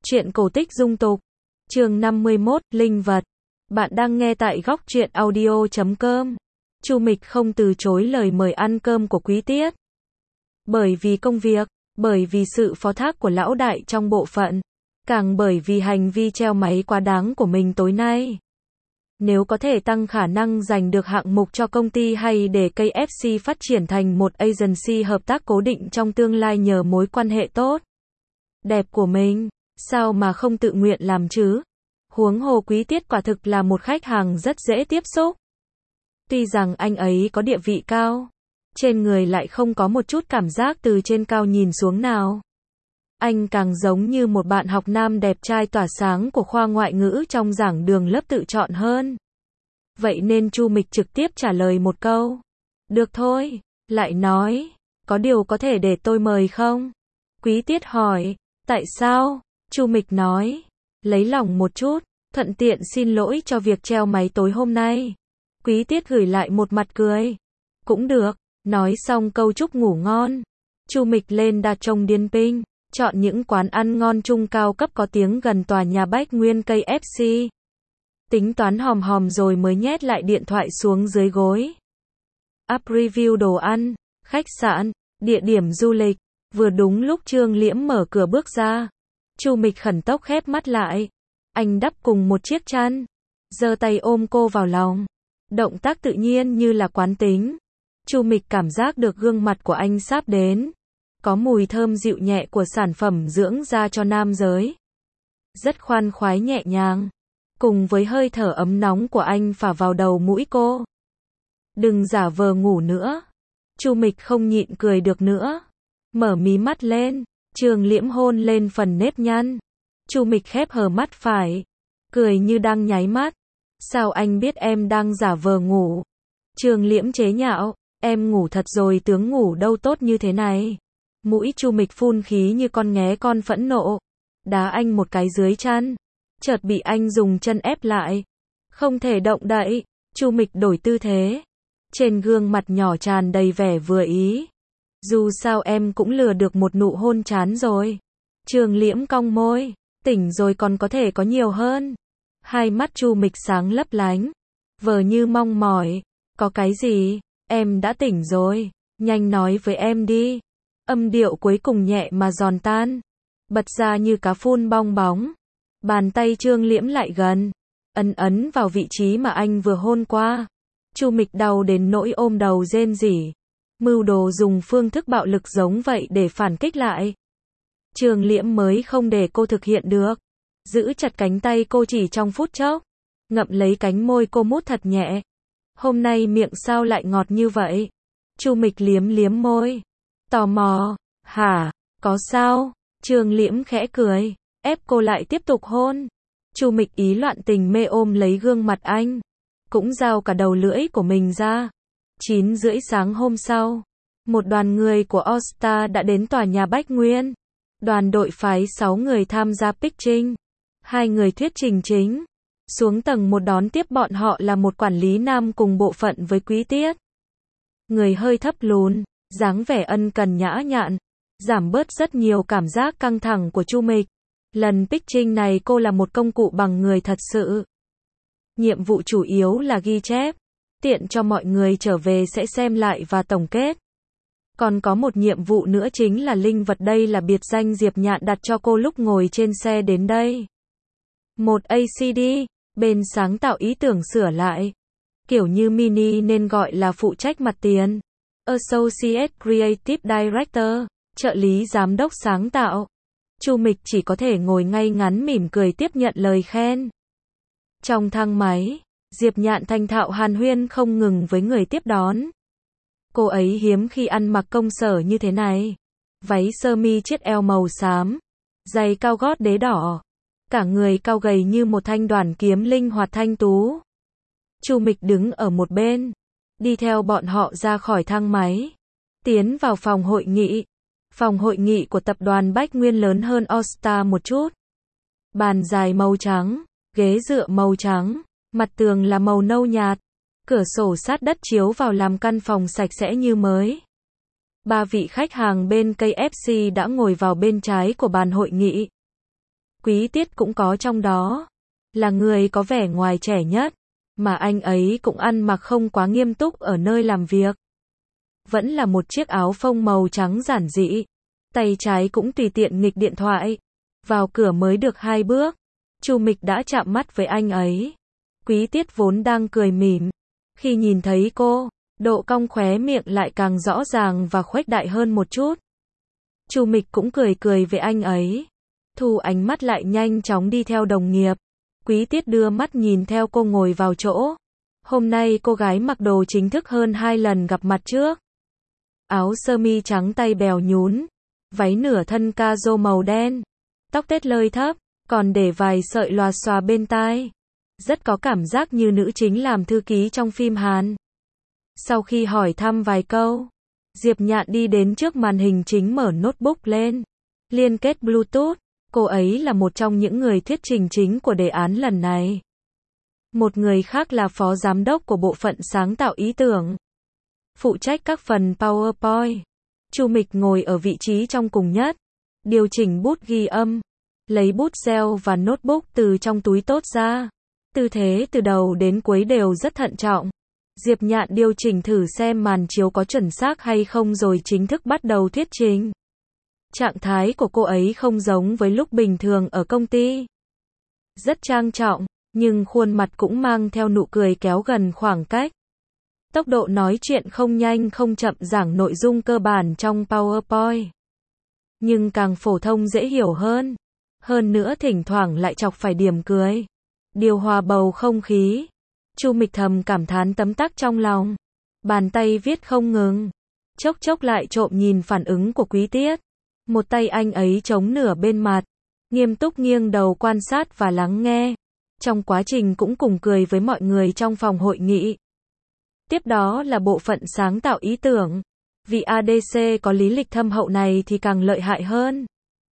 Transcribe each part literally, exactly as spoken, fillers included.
Truyện cổ tích dung tục. Chương năm mươi mốt, Linh vật. Bạn đang nghe tại góc truyện audio chấm com. Chu Mịch không từ chối lời mời ăn cơm của Quý Tiết. Bởi vì công việc, bởi vì sự phó thác của lão đại trong bộ phận, càng bởi vì hành vi treo máy quá đáng của mình tối nay. Nếu có thể tăng khả năng giành được hạng mục cho công ty hay để ca ép xê phát triển thành một agency hợp tác cố định trong tương lai nhờ mối quan hệ tốt đẹp của mình, sao mà không tự nguyện làm chứ? Huống hồ Quý Tiết quả thực là một khách hàng rất dễ tiếp xúc. Tuy rằng anh ấy có địa vị cao, trên người lại không có một chút cảm giác từ trên cao nhìn xuống nào. Anh càng giống như một bạn học nam đẹp trai tỏa sáng của khoa ngoại ngữ trong giảng đường lớp tự chọn hơn. Vậy nên Chu Mịch trực tiếp trả lời một câu. Được thôi, lại nói, có điều có thể để tôi mời không? Quý Tiết hỏi, tại sao? Chu Mịch nói, lấy lòng một chút, thuận tiện xin lỗi cho việc treo máy tối hôm nay. Quý Tiết gửi lại một mặt cười. Cũng được, nói xong câu chúc ngủ ngon. Chu Mịch lên đa trông điên pinh, chọn những quán ăn ngon trung cao cấp có tiếng gần tòa nhà Bách Nguyên ca ép xê. Tính toán hòm hòm rồi mới nhét lại điện thoại xuống dưới gối. Up review đồ ăn, khách sạn, địa điểm du lịch. Vừa đúng lúc Trương Liễm mở cửa bước ra. Chu Mịch khẩn tốc khép mắt lại. Anh đắp cùng một chiếc chăn, giơ tay ôm cô vào lòng. Động tác tự nhiên như là quán tính. Chu Mịch cảm giác được gương mặt của anh sắp đến. Có mùi thơm dịu nhẹ của sản phẩm dưỡng da cho nam giới. Rất khoan khoái nhẹ nhàng. Cùng với hơi thở ấm nóng của anh phả vào đầu mũi cô. Đừng giả vờ ngủ nữa. Chu Mịch không nhịn cười được nữa. Mở mí mắt lên, Trương Liễm hôn lên phần nếp nhăn. Chu Mịch khép hờ mắt phải, cười như đang nháy mắt. Sao anh biết em đang giả vờ ngủ? Trương Liễm chế nhạo, em ngủ thật rồi, tướng ngủ đâu tốt như thế này. Mũi Chu Mịch phun khí như con nghé con phẫn nộ, đá anh một cái dưới chăn. Chợt bị anh dùng chân ép lại, không thể động đậy. Chu Mịch đổi tư thế, trên gương mặt nhỏ tràn đầy vẻ vừa ý. Dù sao em cũng lừa được một nụ hôn chán rồi. Trương Liễm cong môi, tỉnh rồi còn có thể có nhiều hơn. Hai mắt Chu Mịch sáng lấp lánh, vờ như mong mỏi. Có cái gì? Em đã tỉnh rồi, nhanh nói với em đi. Âm điệu cuối cùng nhẹ mà giòn tan, bật ra như cá phun bong bóng. Bàn tay Trương Liễm lại gần, ấn ấn vào vị trí mà anh vừa hôn qua. Chu Mịch đau đến nỗi ôm đầu rên rỉ. Mưu đồ dùng phương thức bạo lực giống vậy để phản kích lại. Trương Liễm mới không để cô thực hiện được. Giữ chặt cánh tay cô chỉ trong phút chốc. Ngậm lấy cánh môi cô mút thật nhẹ. Hôm nay miệng sao lại ngọt như vậy? Chu Mịch liếm liếm môi. Tò mò, hả? Có sao? Trương Liễm khẽ cười, ép cô lại tiếp tục hôn. Chu Mịch ý loạn tình mê ôm lấy gương mặt anh. Cũng giao cả đầu lưỡi của mình ra. chín rưỡi sáng hôm sau, một đoàn người của All Star đã đến tòa nhà Bách Nguyên. Đoàn đội phái sáu người tham gia pitching, hai người thuyết trình chính. Xuống tầng một đón tiếp bọn họ là một quản lý nam cùng bộ phận với Quý Tiết. Người hơi thấp lùn, dáng vẻ ân cần nhã nhặn, giảm bớt rất nhiều cảm giác căng thẳng của Chu Mịch. Lần pitching này cô là một công cụ bằng người thật sự. Nhiệm vụ chủ yếu là ghi chép, tiện cho mọi người trở về sẽ xem lại và tổng kết. Còn có một nhiệm vụ nữa chính là linh vật, đây là biệt danh Diệp Nhạn đặt cho cô lúc ngồi trên xe đến đây. Một a xê đê, bên sáng tạo ý tưởng sửa lại. Kiểu như mini nên gọi là phụ trách mặt tiền. Associate Creative Director, trợ lý giám đốc sáng tạo. Chu Mịch chỉ có thể ngồi ngay ngắn mỉm cười tiếp nhận lời khen. Trong thang máy, Diệp Nhạn thành thạo hàn huyên không ngừng với người tiếp đón. Cô ấy hiếm khi ăn mặc công sở như thế này. Váy sơ mi chiết eo màu xám, giày cao gót đế đỏ. Cả người cao gầy như một thanh đoàn kiếm linh hoạt thanh tú. Chu Mịch đứng ở một bên, đi theo bọn họ ra khỏi thang máy, tiến vào phòng hội nghị. Phòng hội nghị của tập đoàn Bách Nguyên lớn hơn All Star một chút. Bàn dài màu trắng, ghế dựa màu trắng, mặt tường là màu nâu nhạt. Cửa sổ sát đất chiếu vào làm căn phòng sạch sẽ như mới. Ba vị khách hàng bên ca ép xê đã ngồi vào bên trái của bàn hội nghị. Quý Tiết cũng có trong đó. Là người có vẻ ngoài trẻ nhất, mà anh ấy cũng ăn mặc không quá nghiêm túc ở nơi làm việc. Vẫn là một chiếc áo phông màu trắng giản dị. Tay trái cũng tùy tiện nghịch điện thoại. Vào cửa mới được hai bước, Chu Mịch đã chạm mắt với anh ấy. Quý Tiết vốn đang cười mỉm. Khi nhìn thấy cô, độ cong khóe miệng lại càng rõ ràng và khuếch đại hơn một chút. Chu Mịch cũng cười cười với anh ấy. Thu ánh mắt lại nhanh chóng đi theo đồng nghiệp. Quý Tiết đưa mắt nhìn theo cô ngồi vào chỗ. Hôm nay cô gái mặc đồ chính thức hơn hai lần gặp mặt trước. Áo sơ mi trắng tay bèo nhún, váy nửa thân ca-rô màu đen, tóc tết lơi thấp, còn để vài sợi lòa xòa bên tai. Rất có cảm giác như nữ chính làm thư ký trong phim Hàn. Sau khi hỏi thăm vài câu, Diệp Nhạn đi đến trước màn hình chính mở notebook lên. Liên kết Bluetooth, cô ấy là một trong những người thuyết trình chính của đề án lần này. Một người khác là phó giám đốc của bộ phận sáng tạo ý tưởng, phụ trách các phần PowerPoint. Chu Mịch ngồi ở vị trí trong cùng nhất, điều chỉnh bút ghi âm, lấy bút gel và notebook từ trong túi tốt ra. Tư thế từ đầu đến cuối đều rất thận trọng. Diệp Nhạn điều chỉnh thử xem màn chiếu có chuẩn xác hay không rồi chính thức bắt đầu thuyết trình. Trạng thái của cô ấy không giống với lúc bình thường ở công ty. Rất trang trọng, nhưng khuôn mặt cũng mang theo nụ cười kéo gần khoảng cách. Tốc độ nói chuyện không nhanh không chậm, giảng nội dung cơ bản trong PowerPoint. Nhưng càng phổ thông dễ hiểu hơn. Hơn nữa thỉnh thoảng lại chọc phải điểm cười. Điều hòa bầu không khí. Chu Mịch thầm cảm thán tấm tắc trong lòng. Bàn tay viết không ngừng. Chốc chốc lại trộm nhìn phản ứng của Quý Tiết. Một tay anh ấy chống nửa bên mặt. Nghiêm túc nghiêng đầu quan sát và lắng nghe. Trong quá trình cũng cùng cười với mọi người trong phòng hội nghị. Tiếp đó là bộ phận sáng tạo ý tưởng. Vị a đê xê có lý lịch thâm hậu này thì càng lợi hại hơn.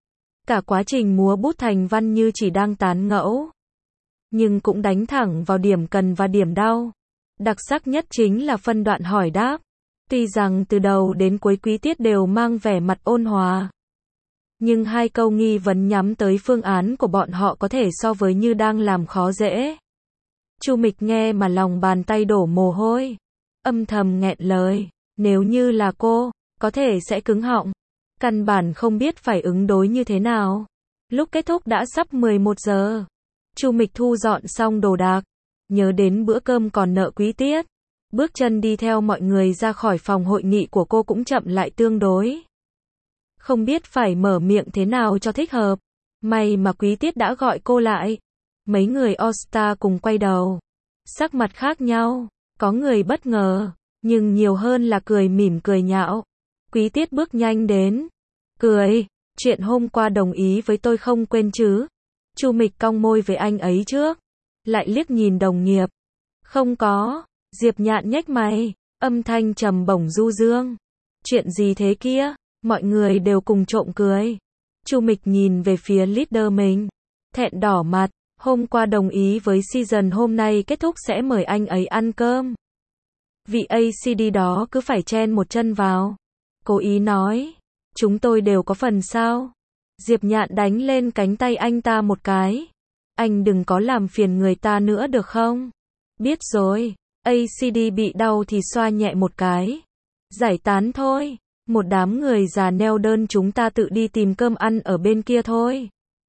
Cả quá trình múa bút thành văn như chỉ đang tán ngẫu. Nhưng cũng đánh thẳng vào điểm cần và điểm đau. Đặc sắc nhất chính là phân đoạn hỏi đáp. Tuy rằng từ đầu đến cuối Quý Tiết đều mang vẻ mặt ôn hòa. Nhưng hai câu nghi vấn nhắm tới phương án của bọn họ có thể so với như đang làm khó dễ. Chu Mịch nghe mà lòng bàn tay đổ mồ hôi. Âm thầm nghẹn lời. Nếu như là cô, có thể sẽ cứng họng. Căn bản không biết phải ứng đối như thế nào. Lúc kết thúc đã sắp mười một giờ. Chu Mịch thu dọn xong đồ đạc. Nhớ đến bữa cơm còn nợ Quý Tiết. Bước chân đi theo mọi người ra khỏi phòng hội nghị của cô cũng chậm lại tương đối. Không biết phải mở miệng thế nào cho thích hợp. May mà Quý Tiết đã gọi cô lại. Mấy người All-Star cùng quay đầu. Sắc mặt khác nhau. Có người bất ngờ. Nhưng nhiều hơn là cười mỉm cười nhạo. Quý Tiết bước nhanh đến. Cười. Chuyện hôm qua đồng ý với tôi không quên chứ. Chu Mịch cong môi với anh ấy trước. Lại liếc nhìn đồng nghiệp. Không có. Diệp Nhạn nhếch mày. Âm thanh trầm bổng du dương. Chuyện gì thế kia? Mọi người đều cùng trộm cười. Chu Mịch nhìn về phía leader mình. Thẹn đỏ mặt. Hôm qua đồng ý với season, hôm nay kết thúc sẽ mời anh ấy ăn cơm. Vị a xê đê đó cứ phải chen một chân vào. Cố ý nói. Chúng tôi đều có phần sao? Diệp Nhạn đánh lên cánh tay anh ta một cái. Anh đừng có làm phiền người ta nữa được không? Biết rồi. a xê đê bị đau thì xoa nhẹ một cái. Giải tán thôi. Một đám người già neo đơn, chúng ta tự đi tìm cơm ăn ở bên kia thôi.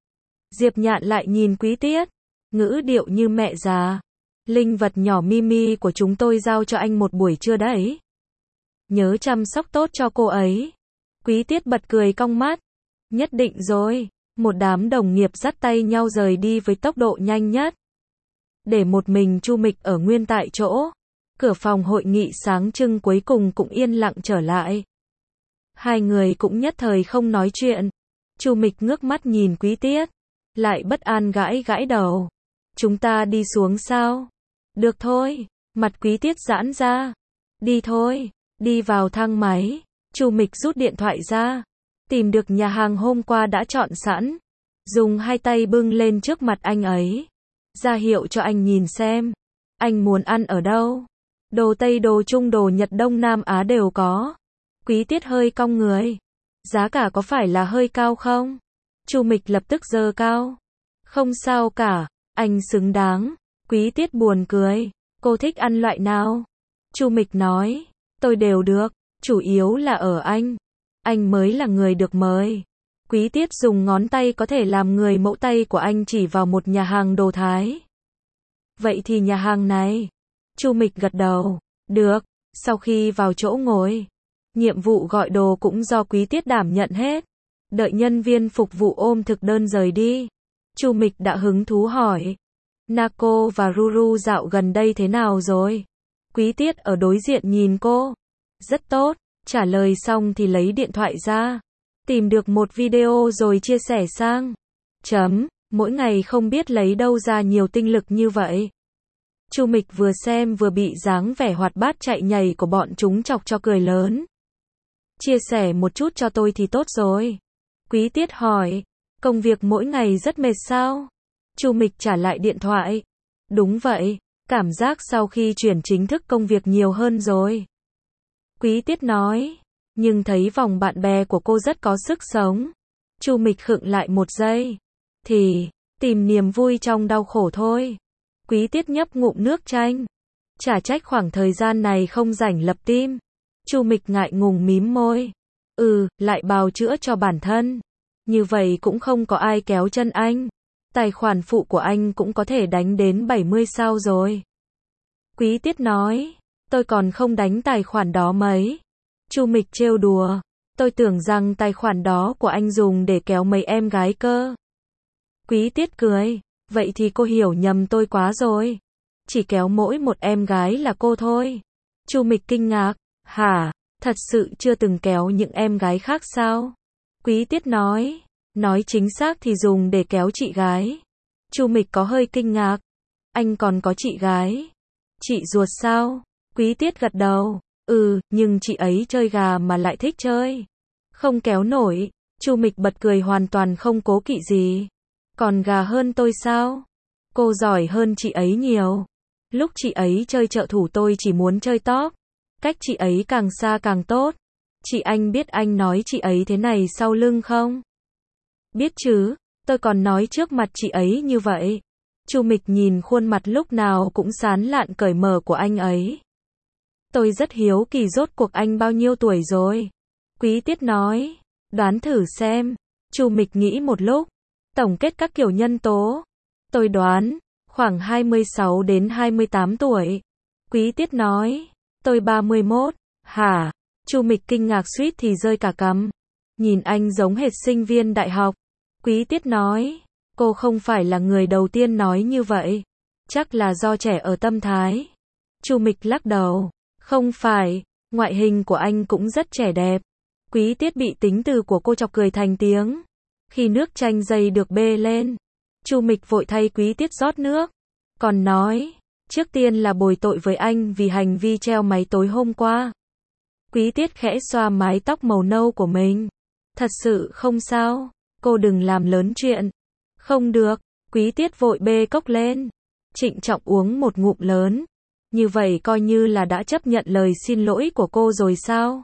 Diệp Nhạn lại nhìn Quý Tiết. Ngữ điệu như mẹ già. Linh vật nhỏ Mimi của chúng tôi giao cho anh một buổi trưa đấy. Nhớ chăm sóc tốt cho cô ấy. Quý Tiết bật cười cong mắt. Nhất định rồi. Một đám đồng nghiệp dắt tay nhau rời đi với tốc độ nhanh nhất. Để một mình Chu Mịch ở nguyên tại chỗ. Cửa phòng hội nghị sáng trưng cuối cùng cũng yên lặng trở lại. Hai người cũng nhất thời không nói chuyện. Chu Mịch ngước mắt nhìn Quý Tiết. Lại bất an gãi gãi đầu. Chúng ta đi xuống sao? Được thôi. Mặt Quý Tiết giãn ra. Đi thôi. Đi vào thang máy. Chu Mịch rút điện thoại ra. Tìm được nhà hàng hôm qua đã chọn sẵn. Dùng hai tay bưng lên trước mặt anh ấy. Ra hiệu cho anh nhìn xem. Anh muốn ăn ở đâu? Đồ Tây, đồ Trung, đồ Nhật, Đông Nam Á đều có. Quý Tiết hơi cong người. Giá cả có phải là hơi cao không? Chu Mịch lập tức giơ cao. Không sao cả, anh xứng đáng. Quý Tiết buồn cười. Cô thích ăn loại nào? Chu Mịch nói. Tôi đều được, chủ yếu là ở anh. Anh mới là người được mời. Quý Tiết dùng ngón tay có thể làm người mẫu tay của anh chỉ vào một nhà hàng đồ Thái. Vậy thì nhà hàng này. Chu Mịch gật đầu. Được, sau khi vào chỗ ngồi. Nhiệm vụ gọi đồ cũng do Quý Tiết đảm nhận hết. Đợi nhân viên phục vụ ôm thực đơn rời đi. Chu Mịch đã hứng thú hỏi. Nako và Ruru dạo gần đây thế nào rồi? Quý Tiết ở đối diện nhìn cô. Rất tốt, trả lời xong thì lấy điện thoại ra. Tìm được một video rồi chia sẻ sang. Chấm, mỗi ngày không biết lấy đâu ra nhiều tinh lực như vậy. Chu Mịch vừa xem vừa bị dáng vẻ hoạt bát chạy nhảy của bọn chúng chọc cho cười lớn. Chia sẻ một chút cho tôi thì tốt rồi. Quý Tiết hỏi, công việc mỗi ngày rất mệt sao? Chu Mịch trả lại điện thoại. Đúng vậy, cảm giác sau khi chuyển chính thức công việc nhiều hơn rồi. Quý Tiết nói, nhưng thấy vòng bạn bè của cô rất có sức sống. Chu Mịch khựng lại một giây. Thì, tìm niềm vui trong đau khổ thôi. Quý Tiết nhấp ngụm nước chanh. Chả trách khoảng thời gian này không rảnh lập team. Chu Mịch ngại ngùng mím môi. Ừ, lại bào chữa cho bản thân. Như vậy cũng không có ai kéo chân anh. Tài khoản phụ của anh cũng có thể đánh đến bảy mươi sao rồi. Quý Tiết nói, tôi còn không đánh tài khoản đó mấy. Chu Mịch trêu đùa, tôi tưởng rằng tài khoản đó của anh dùng để kéo mấy em gái cơ. Quý Tiết cười, vậy thì cô hiểu nhầm tôi quá rồi. Chỉ kéo mỗi một em gái là cô thôi. Chu Mịch kinh ngạc, hả, thật sự chưa từng kéo những em gái khác sao? Quý Tiết nói, nói chính xác thì dùng để kéo chị gái. Chu Mịch có hơi kinh ngạc, anh còn có chị gái? Chị ruột sao? Quý Tiết gật đầu, ừ, nhưng chị ấy chơi gà mà lại thích chơi. Không kéo nổi. Chu Mịch bật cười hoàn toàn không cố kỵ gì. Còn gà hơn tôi sao? Cô giỏi hơn chị ấy nhiều. Lúc chị ấy chơi trợ thủ tôi chỉ muốn chơi top. Cách chị ấy càng xa càng tốt. Chị anh biết anh nói chị ấy thế này sau lưng không? Biết chứ, tôi còn nói trước mặt chị ấy như vậy. Chu Mịch nhìn khuôn mặt lúc nào cũng sán lạn cởi mở của anh ấy. Tôi rất hiếu kỳ rốt cuộc anh bao nhiêu tuổi rồi? Quý Tiết nói, đoán thử xem. Chu Mịch nghĩ một lúc, tổng kết các kiểu nhân tố. Tôi đoán, khoảng hai mươi sáu đến hai mươi tám tuổi. Quý Tiết nói, tôi ba mươi mốt. Hả? Chu Mịch kinh ngạc suýt thì rơi cả cằm. Nhìn anh giống hệt sinh viên đại học. Quý Tiết nói, cô không phải là người đầu tiên nói như vậy. Chắc là do trẻ ở tâm thái. Chu Mịch lắc đầu. Không phải, ngoại hình của anh cũng rất trẻ đẹp. Quý Tiết bị tính từ của cô chọc cười thành tiếng. Khi nước chanh dây được bê lên, Chu Mịch vội thay Quý Tiết rót nước. Còn nói, trước tiên là bồi tội với anh vì hành vi treo máy tối hôm qua. Quý Tiết khẽ xoa mái tóc màu nâu của mình. Thật sự không sao, cô đừng làm lớn chuyện. Không được, Quý Tiết vội bê cốc lên. Trịnh trọng uống một ngụm lớn. Như vậy coi như là đã chấp nhận lời xin lỗi của cô rồi sao?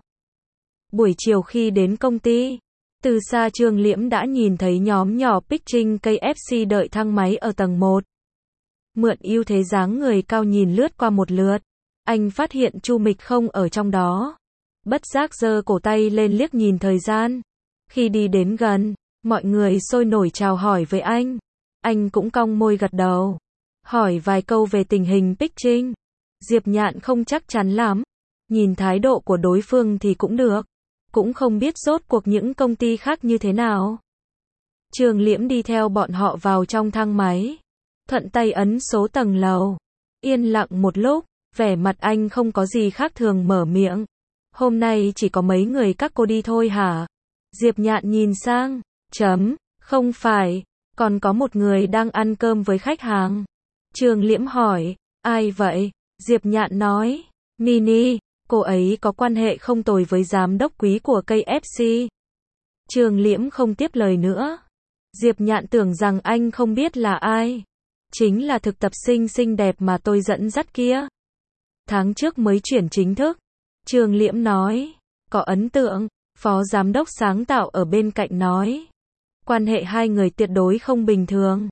Buổi chiều khi đến công ty, từ xa Trương Liễm đã nhìn thấy nhóm nhỏ pitching ca ép xê đợi thang máy ở tầng một. Mượn ưu thế dáng người cao nhìn lướt qua một lượt, anh phát hiện Chu Mịch không ở trong đó. Bất giác giơ cổ tay lên liếc nhìn thời gian. Khi đi đến gần, mọi người sôi nổi chào hỏi với anh. Anh cũng cong môi gật đầu. Hỏi vài câu về tình hình pitching. Diệp Nhạn không chắc chắn lắm. Nhìn thái độ của đối phương thì cũng được. Cũng không biết rốt cuộc những công ty khác như thế nào. Trương Liễm đi theo bọn họ vào trong thang máy. Thuận tay ấn số tầng lầu. Yên lặng một lúc, vẻ mặt anh không có gì khác thường mở miệng. Hôm nay chỉ có mấy người các cô đi thôi hả? Diệp Nhạn nhìn sang. Chấm, không phải, còn có một người đang ăn cơm với khách hàng. Trương Liễm hỏi, ai vậy? Diệp Nhạn nói, Nini, cô ấy có quan hệ không tồi với giám đốc quý của ca ép xê. Trương Liễm không tiếp lời nữa. Diệp Nhạn tưởng rằng anh không biết là ai. Chính là thực tập sinh xinh đẹp mà tôi dẫn dắt kia. Tháng trước mới chuyển chính thức. Trương Liễm nói, có ấn tượng. Phó giám đốc sáng tạo ở bên cạnh nói, quan hệ hai người tuyệt đối không bình thường.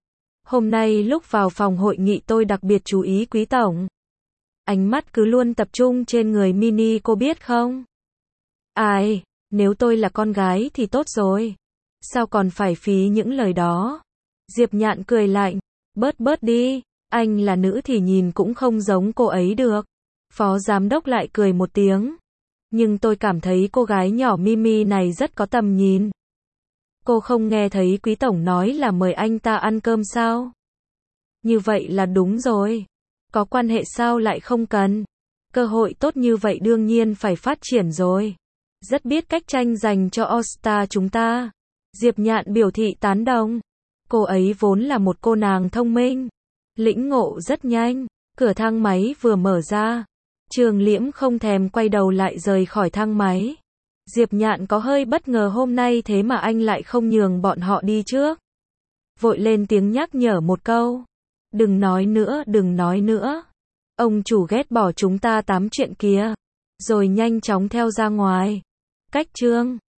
Hôm nay lúc vào phòng hội nghị tôi đặc biệt chú ý Quý tổng. Ánh mắt cứ luôn tập trung trên người Mini, cô biết không? Ai, nếu tôi là con gái thì tốt rồi. Sao còn phải phí những lời đó? Diệp Nhạn cười lạnh. Bớt bớt đi, anh là nữ thì nhìn cũng không giống cô ấy được. Phó giám đốc lại cười một tiếng. Nhưng tôi cảm thấy cô gái nhỏ Mimi này rất có tầm nhìn. Cô không nghe thấy Quý tổng nói là mời anh ta ăn cơm sao? Như vậy là đúng rồi. Có quan hệ sao lại không cần? Cơ hội tốt như vậy đương nhiên phải phát triển rồi. Rất biết cách tranh giành cho All-Star chúng ta. Diệp Nhạn biểu thị tán đồng. Cô ấy vốn là một cô nàng thông minh. Lĩnh ngộ rất nhanh. Cửa thang máy vừa mở ra. Trường Liễm không thèm quay đầu lại rời khỏi thang máy. Diệp Nhạn có hơi bất ngờ hôm nay thế mà anh lại không nhường bọn họ đi trước. Vội lên tiếng nhắc nhở một câu. Đừng nói nữa, đừng nói nữa. Ông chủ ghét bỏ chúng ta tám chuyện kìa. Rồi nhanh chóng theo ra ngoài. Cách chương